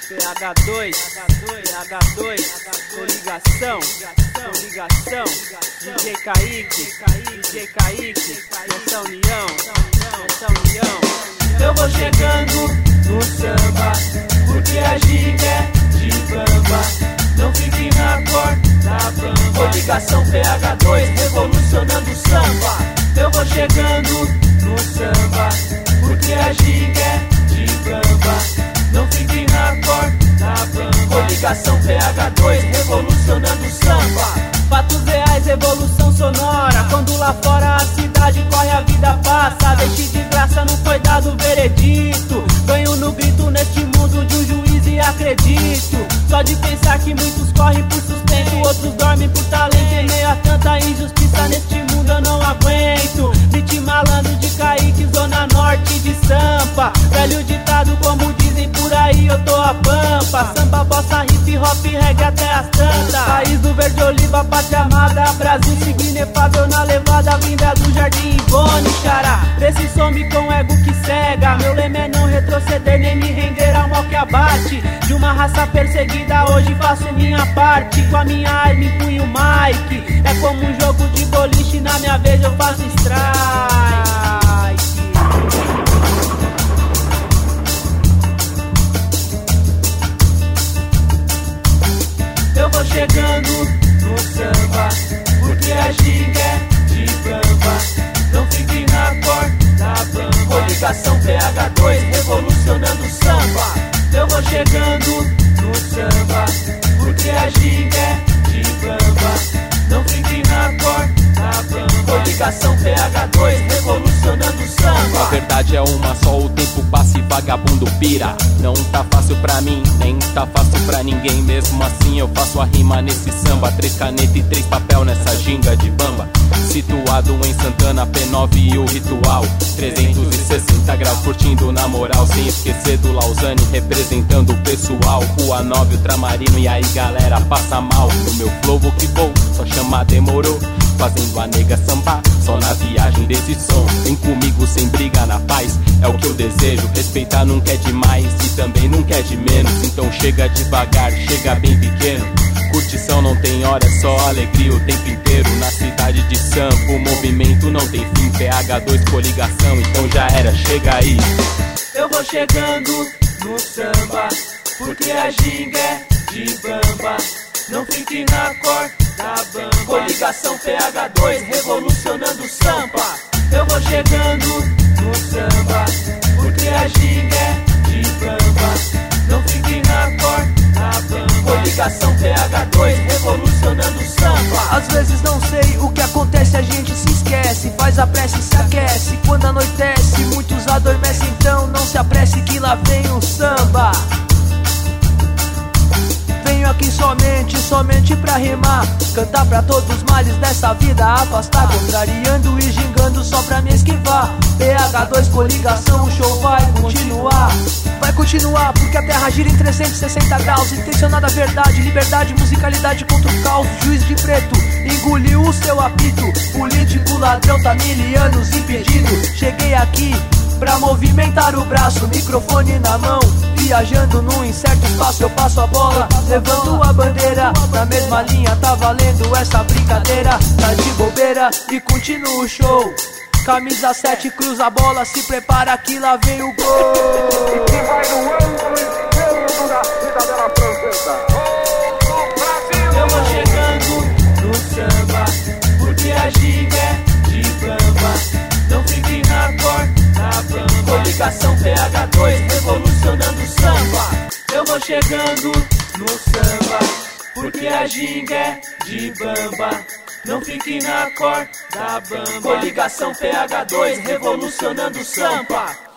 PH2, coligação, DJ Kaique, essa união. Eu vou chegando no samba, porque a ginga é de bamba. Não fique na cor da bamba. Coligação PH2, revolucionando o samba. Eu vou chegando no samba, porque a ginga é de bamba. Não fique na cor da bamba. Coligação PH2, revolucionando o samba. Fatos reais, evolução sonora. Quando lá fora a cidade corre, a vida passa. Deixe de graça, não foi dado veredito. Ganho no grito neste mundo de um juiz e acredito. Só de pensar que muitos correm por sustento, outros dormem por talento. Em meio a tanta injustiça neste mundo eu não aguento. Beat malandro de Kaique, zona norte de Sampa. Velho ditado como dizem por aí, eu tô a pampa. Samba, bossa, hip hop, reggae até as tantas. País do verde oliva, pátria amada. Brasil inefável na levada, vinda do Jardim Ivone, xará. Desse some com ego que cega. Meu lema é não retroceder nem me render ao mal que abate. De uma raça perseguida hoje faço minha parte. Com a minha arma e punho Mike. É como um jogo de boliche, na minha vez eu faço strike. Eu vou chegando no samba, porque a ginga é de bamba. Não fique na cor da bamba. Coligação PH2, revolucionando o samba. Eu vou chegando no samba, porque a ginga é de bamba. Não fique na cor da bamba. Coligação PH2, revolucionando o samba. A verdade é uma só, o tempo passa e vagabundo pira. Não tá fácil pra mim, nem tá fácil pra ninguém. Mesmo assim eu faço a rima nesse samba. 3 canetas e 3 papel nessa ginga de bamba. Situado em Santana, P9 e o ritual. 360 graus curtindo na moral. Sem esquecer do Lausanne representando o pessoal. Rua 9, Ultramarino, e aí galera passa mal. No meu flow vou que vou, só chamar demorou. Fazendo a nega sambar, só na viagem desse som. Vem comigo sem briga na paz, é o que eu desejo. Respeitar nunca é demais e também nunca é de menos. Então chega devagar, chega bem pequeno. Curtição não tem hora, é só alegria o tempo inteiro. Na cidade de Sampa o movimento não tem fim. PH2 coligação, então já era, chega aí. Eu vou chegando no samba, porque a ginga é de bamba. Não fique na cor da bamba. Coligação PH2, revolucionando o samba. Eu vou chegando no samba, porque a ginga é de bamba. Não fique na cor da bamba. Coligação PH2, revolucionando o samba. Às vezes não sei o que acontece, a gente se esquece. Faz a prece e se aquece. Quando anoitece, muitos adormecem, então não se apresse que lá vem o samba. Venho aqui somente pra rimar. Cantar pra todos os males dessa vida afastar. Contrariando e gingando só pra me esquivar. PH2 coligação, o show vai continuar. Vai continuar porque a terra gira em 360 graus. Intencionada verdade, liberdade, musicalidade contra o caos. Juiz de preto, engoliu o seu apito. Político ladrão tá 1000 anos impedido. Cheguei aqui pra movimentar o braço, microfone na mão. Viajando num incerto espaço, eu passo a bola, levando a bandeira. Na mesma linha tá valendo essa brincadeira. Tá de bobeira e continua o show. Camisa 7, cruza a bola, se prepara que lá vem o gol. Que vai no ângulo esquerdo da cidadela francesa. Eu vou chegando no samba, porque a ginga é de bamba. Não fique na cor da bamba. Coligação PH2, revolucionando o samba. Eu vou chegando no samba, porque a ginga é de bamba. Não fique na cor da bamba. Coligação PH2, revolucionando o samba.